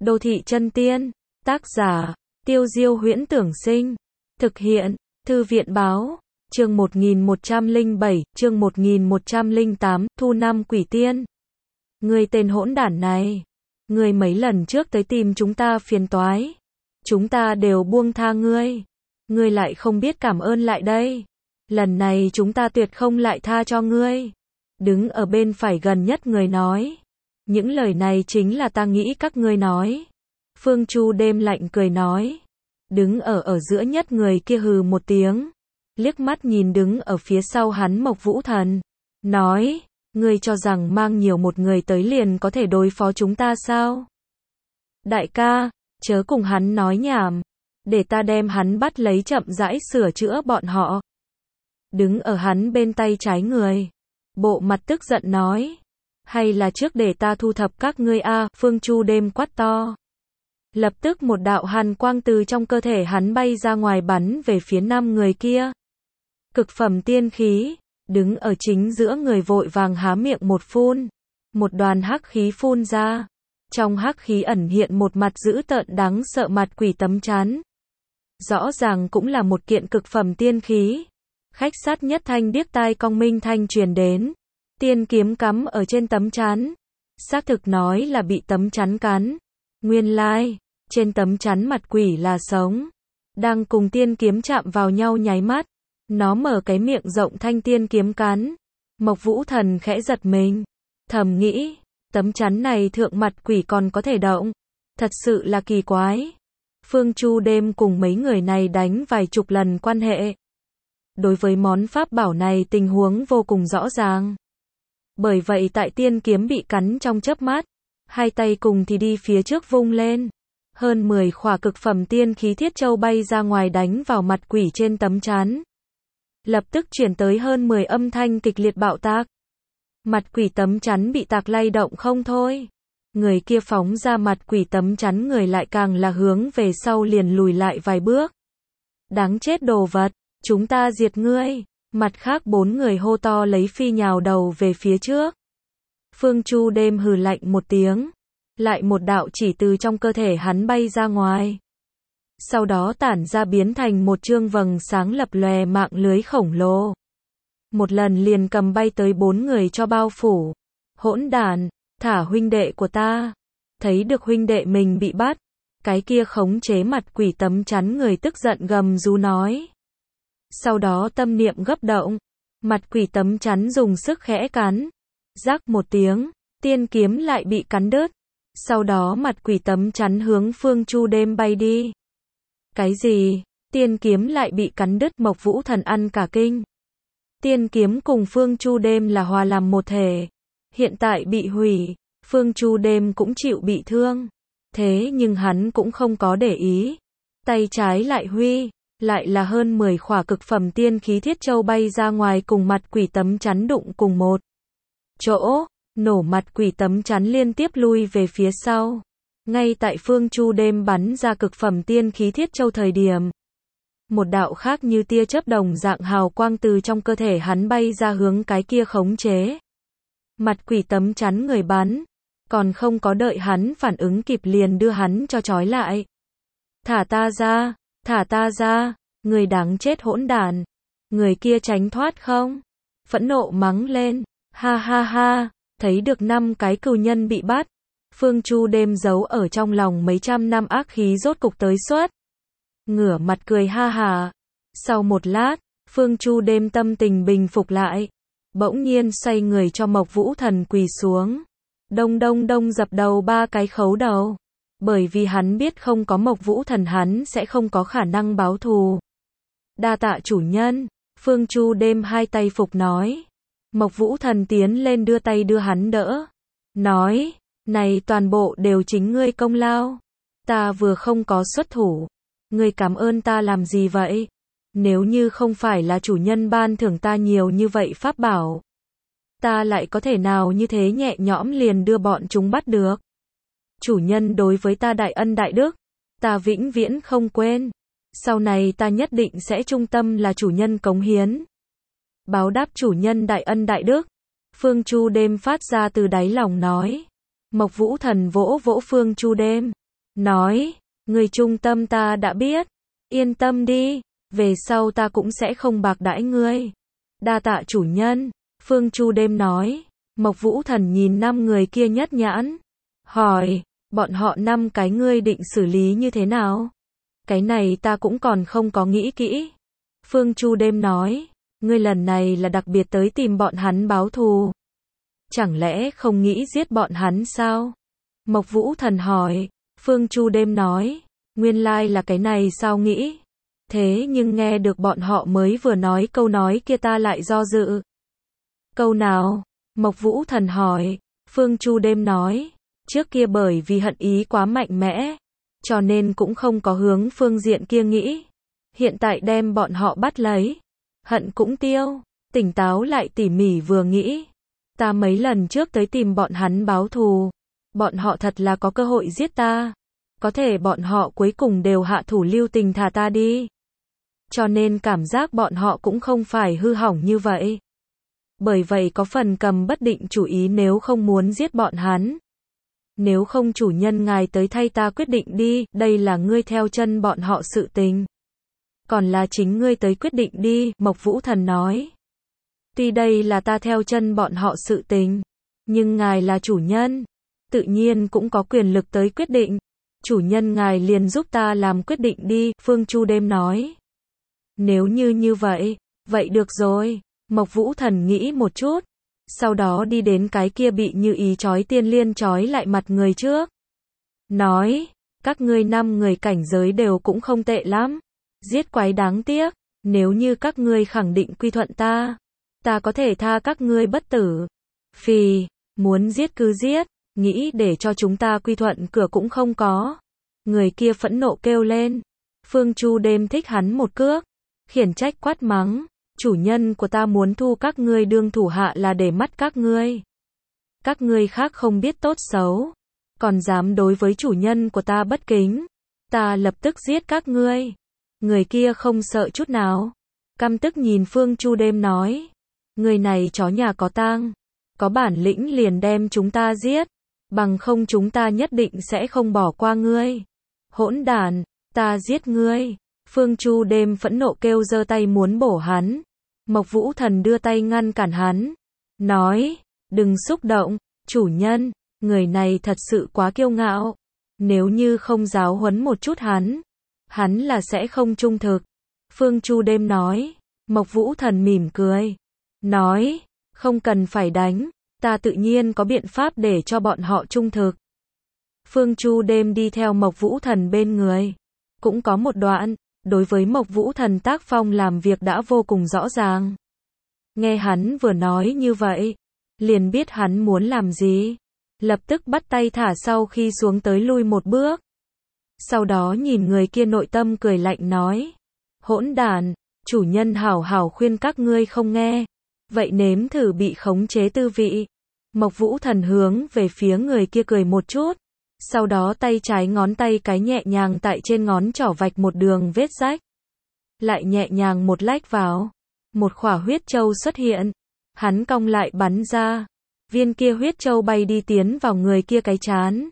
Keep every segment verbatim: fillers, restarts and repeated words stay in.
Đô thị chân tiên. Tác giả, Tiêu Diêu Huyễn Tưởng Sinh. Thực hiện, Thư viện Báo. Chương một nghìn một trăm lẻ bảy, chương một nghìn một trăm lẻ tám, Thu Năm Quỷ Tiên. Người tên hỗn đản này. Ngươi mấy lần trước tới tìm chúng ta phiền toái. Chúng ta đều buông tha ngươi. Ngươi lại không biết cảm ơn lại đây. Lần này chúng ta tuyệt không lại tha cho ngươi. Đứng ở bên phải gần nhất người nói. Những lời này chính là ta nghĩ các ngươi nói. Phương Chu đêm lạnh cười nói. Đứng ở ở giữa nhất người kia hừ một tiếng. Liếc mắt nhìn đứng ở phía sau hắn Mộc Vũ Thần. Nói, ngươi cho rằng mang nhiều một người tới liền có thể đối phó chúng ta sao? Đại ca, chớ cùng hắn nói nhảm. Để ta đem hắn bắt lấy chậm rãi sửa chữa bọn họ. Đứng ở hắn bên tay trái người. Bộ mặt tức giận nói. Hay là trước để ta thu thập các ngươi a, Phương Chu đêm quát to. Lập tức một đạo hàn quang từ trong cơ thể hắn bay ra ngoài bắn về phía năm người kia. Cực phẩm tiên khí, đứng ở chính giữa người vội vàng há miệng một phun. Một đoàn hắc khí phun ra. Trong hắc khí ẩn hiện một mặt dữ tợn đáng sợ mặt quỷ tấm chắn. Rõ ràng cũng là một kiện cực phẩm tiên khí. Khách sát nhất thanh điếc tai cong minh thanh truyền đến. Tiên kiếm cắm ở trên tấm chắn. Xác thực nói là bị tấm chắn cắn. Nguyên lai, trên tấm chắn mặt quỷ là sống. Đang cùng tiên kiếm chạm vào nhau nháy mắt. Nó mở cái miệng rộng thanh tiên kiếm cắn. Mộc Vũ Thần khẽ giật mình. Thầm nghĩ, tấm chắn này thượng mặt quỷ còn có thể động. Thật sự là kỳ quái. Phương Chu đêm cùng mấy người này đánh vài chục lần quan hệ. Đối với món pháp bảo này tình huống vô cùng rõ ràng. Bởi vậy tại tiên kiếm bị cắn trong chớp mắt, hai tay cùng thì đi phía trước vung lên. Hơn mười khỏa cực phẩm tiên khí thiết châu bay ra ngoài đánh vào mặt quỷ trên tấm chắn. Lập tức chuyển tới hơn mười âm thanh kịch liệt bạo tạc. Mặt quỷ tấm chắn bị tạc lay động không thôi. Người kia phóng ra mặt quỷ tấm chắn người lại càng là hướng về sau liền lùi lại vài bước. Đáng chết đồ vật, chúng ta diệt ngươi. Mặt khác bốn người hô to lấy phi nhào đầu về phía trước. Phương Chu đêm hừ lạnh một tiếng. Lại một đạo chỉ từ trong cơ thể hắn bay ra ngoài. Sau đó tản ra biến thành một chương vầng sáng lập lòe mạng lưới khổng lồ. Một lần liền cầm bay tới bốn người cho bao phủ. Hỗn đản, thả huynh đệ của ta. Thấy được huynh đệ mình bị bắt. Cái kia khống chế mặt quỷ tấm chắn người tức giận gầm rú nói. Sau đó tâm niệm gấp động. Mặt quỷ tấm chắn dùng sức khẽ cắn. Rắc một tiếng, tiên kiếm lại bị cắn đứt. Sau đó mặt quỷ tấm chắn hướng Phương Chu đêm bay đi. Cái gì? Tiên kiếm lại bị cắn đứt. Mộc Vũ Thần ăn cả kinh. Tiên kiếm cùng Phương Chu đêm là hòa làm một thể. Hiện tại bị hủy, Phương Chu đêm cũng chịu bị thương. Thế nhưng hắn cũng không có để ý. Tay trái lại huy, lại là hơn mười khỏa cực phẩm tiên khí thiết châu bay ra ngoài cùng mặt quỷ tấm chắn đụng cùng một chỗ. Nổ mặt quỷ tấm chắn liên tiếp lui về phía sau. Ngay tại Phương Chu đêm bắn ra cực phẩm tiên khí thiết châu thời điểm. Một đạo khác như tia chớp đồng dạng hào quang từ trong cơ thể hắn bay ra hướng cái kia khống chế. Mặt quỷ tấm chắn người bắn. Còn không có đợi hắn phản ứng kịp liền đưa hắn cho trói lại. Thả ta ra, thả ta ra, người đáng chết hỗn đản. Người kia tránh thoát không? Phẫn nộ mắng lên. Ha ha ha. Thấy được năm cái cừu nhân bị bắt. Phương Chu đêm giấu ở trong lòng mấy trăm năm ác khí rốt cục tới xuất. Ngửa mặt cười ha hà. Sau một lát, Phương Chu đêm tâm tình bình phục lại. Bỗng nhiên xoay người cho Mộc Vũ Thần quỳ xuống. Đông đông đông dập đầu ba cái khấu đầu. Bởi vì hắn biết không có Mộc Vũ Thần hắn sẽ không có khả năng báo thù. Đa tạ chủ nhân. Phương Chu đêm hai tay phục nói. Mộc Vũ Thần tiến lên đưa tay đưa hắn đỡ. Nói, này toàn bộ đều chính ngươi công lao. Ta vừa không có xuất thủ. Ngươi cảm ơn ta làm gì vậy? Nếu như không phải là chủ nhân ban thưởng ta nhiều như vậy pháp bảo. Ta lại có thể nào như thế nhẹ nhõm liền đưa bọn chúng bắt được. Chủ nhân đối với ta đại ân đại đức. Ta vĩnh viễn không quên. Sau này ta nhất định sẽ trung tâm là chủ nhân cống hiến. Báo đáp chủ nhân đại ân đại đức. Phương Chu đêm phát ra từ đáy lòng nói. Mộc Vũ Thần vỗ vỗ Phương Chu đêm. nói, người trung tâm ta đã biết, yên tâm đi, về sau ta cũng sẽ không bạc đãi ngươi. Đa tạ chủ nhân, Phương Chu Đêm nói. Mộc Vũ Thần nhìn năm người kia nhất nhãn, hỏi, bọn họ năm cái ngươi định xử lý như thế nào? Cái này ta cũng còn không có nghĩ kỹ. Phương Chu Đêm nói, ngươi lần này là đặc biệt tới tìm bọn hắn báo thù. Chẳng lẽ không nghĩ giết bọn hắn sao? Mộc Vũ Thần hỏi. Phương Chu Đêm nói, nguyên lai là cái này sao nghĩ? Thế nhưng nghe được bọn họ mới vừa nói câu nói kia ta lại do dự. Câu nào? Mộc Vũ Thần hỏi. Phương Chu Đêm nói, trước kia bởi vì hận ý quá mạnh mẽ, cho nên cũng không có hướng phương diện kia nghĩ. Hiện tại đem bọn họ bắt lấy, hận cũng tiêu, tỉnh táo lại tỉ mỉ vừa nghĩ. Ta mấy lần trước tới tìm bọn hắn báo thù, bọn họ thật là có cơ hội giết ta. Có thể bọn họ cuối cùng đều hạ thủ lưu tình thả ta đi. Cho nên cảm giác bọn họ cũng không phải hư hỏng như vậy. Bởi vậy có phần cầm bất định chủ ý nếu không muốn giết bọn hắn. Nếu không chủ nhân ngài tới thay ta quyết định đi, đây là ngươi theo chân bọn họ sự tình. Còn là chính ngươi tới quyết định đi, Mộc Vũ Thần nói. Tuy đây là ta theo chân bọn họ sự tình, nhưng ngài là chủ nhân, tự nhiên cũng có quyền lực tới quyết định. Chủ nhân ngài liền giúp ta làm quyết định đi, Phương Chu Đêm nói. Nếu như như vậy, vậy được rồi, Mộc Vũ Thần nghĩ một chút. Sau đó đi đến cái kia bị Như Ý trói tiên liên trói lại mặt người trước. Nói, các ngươi năm người cảnh giới đều cũng không tệ lắm. Giết quái đáng tiếc, nếu như các ngươi khẳng định quy thuận ta, ta có thể tha các ngươi bất tử. Phì, muốn giết cứ giết, nghĩ để cho chúng ta quy thuận cửa cũng không có. Người kia phẫn nộ kêu lên. Phương Chu Đêm thích hắn một cước, khiển trách quát mắng. Chủ nhân của ta muốn thu các ngươi đương thủ hạ là để mắt các ngươi. Các ngươi khác không biết tốt xấu, còn dám đối với chủ nhân của ta bất kính. Ta lập tức giết các ngươi. Người kia không sợ chút nào, căm tức nhìn Phương Chu Đêm nói. Người này chó nhà có tang, có bản lĩnh liền đem chúng ta giết, bằng không chúng ta nhất định sẽ không bỏ qua ngươi. Hỗn đản, ta giết ngươi. Phương Chu Đêm phẫn nộ kêu giơ tay muốn bổ hắn. Mộc Vũ Thần đưa tay ngăn cản hắn, nói, đừng xúc động, chủ nhân, người này thật sự quá kiêu ngạo. Nếu như không giáo huấn một chút hắn, hắn là sẽ không trung thực. Phương Chu Đêm nói. Mộc Vũ Thần mỉm cười, nói, không cần phải đánh, ta tự nhiên có biện pháp để cho bọn họ trung thực. Phương Chu Đêm đi theo Mộc Vũ Thần bên người, cũng có một đoạn, đối với Mộc Vũ Thần tác phong làm việc đã vô cùng rõ ràng. Nghe hắn vừa nói như vậy, liền biết hắn muốn làm gì, lập tức bắt tay thả sau khi xuống tới lui một bước. Sau đó nhìn người kia nội tâm cười lạnh nói, hỗn đản, chủ nhân hảo hảo khuyên các ngươi không nghe, vậy nếm thử bị khống chế tư vị. Mộc Vũ Thần hướng về phía người kia cười một chút, sau đó tay trái ngón tay cái nhẹ nhàng tại trên ngón trỏ vạch một đường vết rách. Lại nhẹ nhàng một lách vào, một khỏa huyết châu xuất hiện, hắn cong lại bắn ra, viên kia huyết châu bay đi tiến vào người kia cái trán.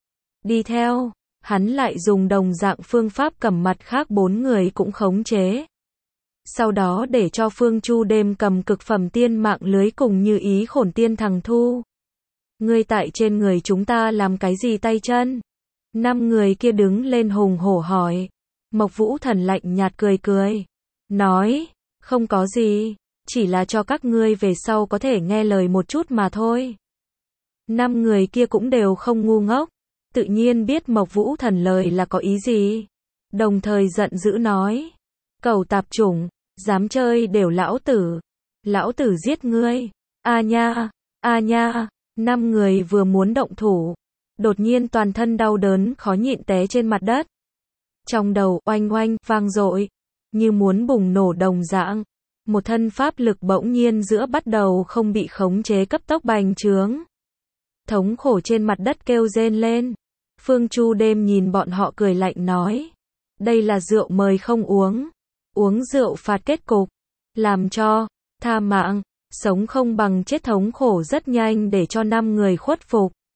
Đi theo, hắn lại dùng đồng dạng phương pháp cầm mặt khác bốn người cũng khống chế. Sau đó để cho Phương Chu Đêm cầm cực phẩm tiên mạng lưới cùng Như Ý khổn tiên thằng thu. Ngươi tại trên người chúng ta làm cái gì tay chân? Năm người kia đứng lên hùng hổ hỏi. Mộc Vũ Thần lạnh nhạt cười cười, nói, không có gì, chỉ là cho các ngươi về sau có thể nghe lời một chút mà thôi. Năm người kia cũng đều không ngu ngốc, tự nhiên biết Mộc Vũ Thần lời là có ý gì, đồng thời giận dữ nói, cẩu tạp chủng, dám chơi đều lão tử, lão tử giết ngươi, a nha, a nha. Năm người vừa muốn động thủ, đột nhiên toàn thân đau đớn khó nhịn té trên mặt đất. Trong đầu oanh oanh vang dội, như muốn bùng nổ đồng dạng, một thân pháp lực bỗng nhiên giữa bắt đầu không bị khống chế cấp tốc bành trướng. Thống khổ trên mặt đất kêu rên lên. Phương Chu Đêm nhìn bọn họ cười lạnh nói, đây là rượu mời không uống, uống rượu phạt kết cục, làm cho tha mạng, sống không bằng chết thống khổ rất nhanh để cho năm người khuất phục.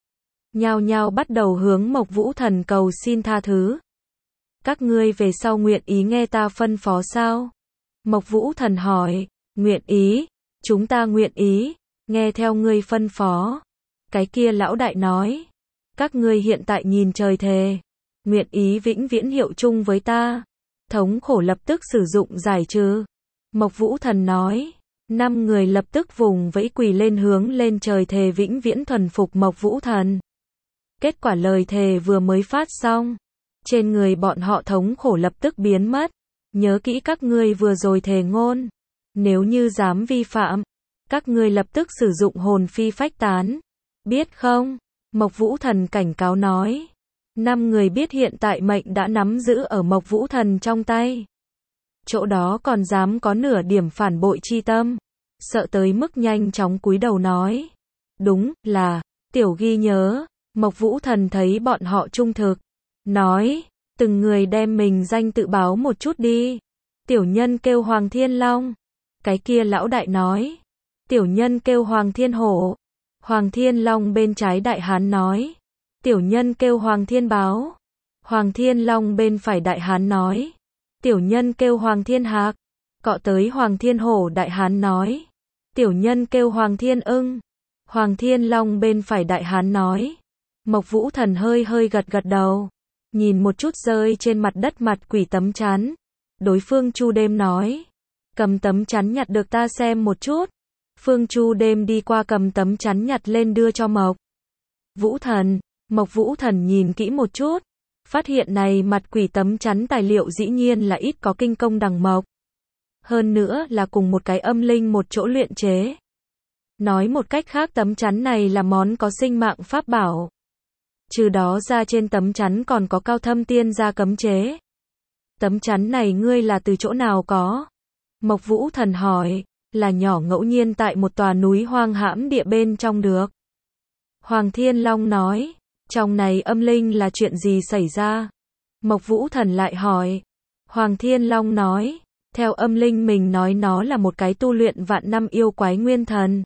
nhao nhao bắt đầu hướng Mộc Vũ Thần cầu xin tha thứ. Các ngươi về sau nguyện ý nghe ta phân phó sao? Mộc Vũ Thần hỏi, nguyện ý, chúng ta nguyện ý, nghe theo ngươi phân phó. Cái kia lão đại nói, các ngươi hiện tại nhìn trời thề, nguyện ý vĩnh viễn hiệu chung với ta. Thống khổ lập tức sử dụng giải trừ. Mộc Vũ Thần nói, năm người lập tức vùng vẫy quỳ lên hướng lên trời thề vĩnh viễn thuần phục Mộc Vũ Thần. Kết quả lời thề vừa mới phát xong, trên người bọn họ thống khổ lập tức biến mất. Nhớ kỹ các ngươi vừa rồi thề ngôn, nếu như dám vi phạm, các ngươi lập tức sử dụng hồn phi phách tán, biết không? Mộc Vũ Thần cảnh cáo nói. Năm người biết hiện tại mệnh đã nắm giữ ở Mộc Vũ Thần trong tay. Chỗ đó còn dám có nửa điểm phản bội chi tâm, sợ tới mức nhanh chóng cúi đầu nói. Đúng là, tiểu ghi nhớ. Mộc Vũ Thần thấy bọn họ trung thực, nói, từng người đem mình danh tự báo một chút đi. Tiểu nhân kêu Hoàng Thiên Long. Cái kia lão đại nói, tiểu nhân kêu Hoàng Thiên Hổ. Hoàng Thiên Long bên trái đại hán nói, tiểu nhân kêu Hoàng Thiên Báo. Hoàng Thiên Long bên phải đại hán nói, tiểu nhân kêu Hoàng Thiên Hạc. Cọ tới Hoàng Thiên Hổ đại hán nói, tiểu nhân kêu Hoàng Thiên Ưng. Hoàng Thiên Long bên phải đại hán nói. Mộc Vũ Thần hơi hơi gật gật đầu, nhìn một chút rơi trên mặt đất mặt quỷ tấm chắn. Đối phương Chu Đêm nói, cầm tấm chắn nhặt được ta xem một chút. Phương Chu Đêm đi qua cầm tấm chắn nhặt lên đưa cho Mộc Vũ Thần. Mộc Vũ Thần nhìn kỹ một chút, phát hiện này mặt quỷ tấm chắn tài liệu dĩ nhiên là ít có kinh công đằng mộc. Hơn nữa là cùng một cái âm linh một chỗ luyện chế. Nói một cách khác tấm chắn này là món có sinh mạng pháp bảo. Trừ đó ra trên tấm chắn còn có cao thâm tiên gia cấm chế. Tấm chắn này ngươi là từ chỗ nào có? Mộc Vũ Thần hỏi, là nhỏ ngẫu nhiên tại một tòa núi hoang hãm địa bên trong được. Hoàng Thiên Long nói, trong này âm linh là chuyện gì xảy ra? Mộc Vũ Thần lại hỏi. Hoàng Thiên Long nói, theo âm linh mình nói nó là một cái tu luyện vạn năm yêu quái nguyên thần.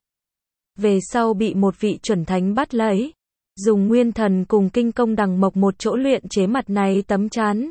Về sau bị một vị chuẩn thánh bắt lấy, dùng nguyên thần cùng kinh công đằng mộc một chỗ luyện chế mặt này tấm chắn.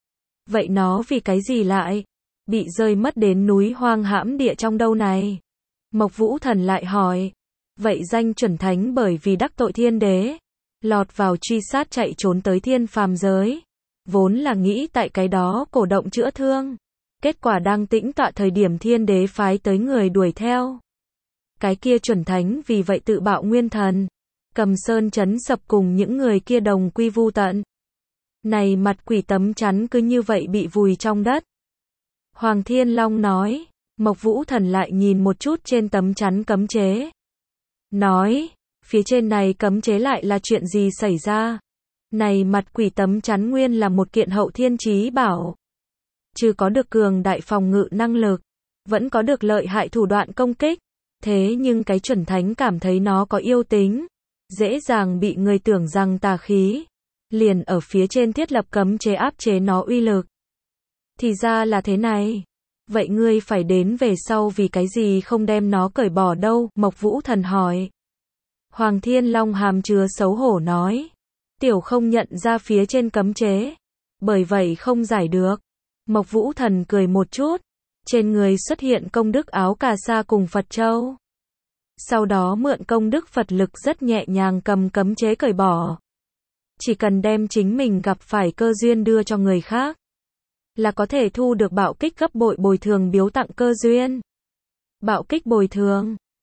Vậy nó vì cái gì lại bị rơi mất đến núi hoang hãm địa trong đâu này? Mộc Vũ Thần lại hỏi. Vậy danh chuẩn thánh bởi vì đắc tội thiên đế, lọt vào truy sát chạy trốn tới thiên phàm giới, vốn là nghĩ tại cái đó cổ động chữa thương. Kết quả đang tĩnh tọa thời điểm thiên đế phái tới người đuổi theo. Cái kia chuẩn thánh vì vậy tự bạo nguyên thần, cầm sơn chấn sập cùng những người kia đồng quy vu tận. Này mặt quỷ tấm chắn cứ như vậy bị vùi trong đất. Hoàng Thiên Long nói. Mộc Vũ Thần lại nhìn một chút trên tấm chắn cấm chế. Nói, phía trên này cấm chế lại là chuyện gì xảy ra? Này mặt quỷ tấm chắn nguyên là một kiện hậu thiên chí bảo. Chứ có được cường đại phòng ngự năng lực, vẫn có được lợi hại thủ đoạn công kích. Thế nhưng cái chuẩn thánh cảm thấy nó có yêu tính, dễ dàng bị người tưởng rằng tà khí. Liền ở phía trên thiết lập cấm chế áp chế nó uy lực. Thì ra là thế này. Vậy ngươi phải đến về sau vì cái gì không đem nó cởi bỏ đâu? Mộc Vũ Thần hỏi. Hoàng Thiên Long hàm chứa xấu hổ nói. Tiểu không nhận ra phía trên cấm chế, bởi vậy không giải được. Mộc Vũ Thần cười một chút. Trên người xuất hiện công đức áo cà sa cùng Phật Châu. Sau đó mượn công đức Phật lực rất nhẹ nhàng cầm cấm chế cởi bỏ. Chỉ cần đem chính mình gặp phải cơ duyên đưa cho người khác, là có thể thu được bạo kích gấp bội bồi thường biếu tặng cơ duyên. Bạo kích bồi thường.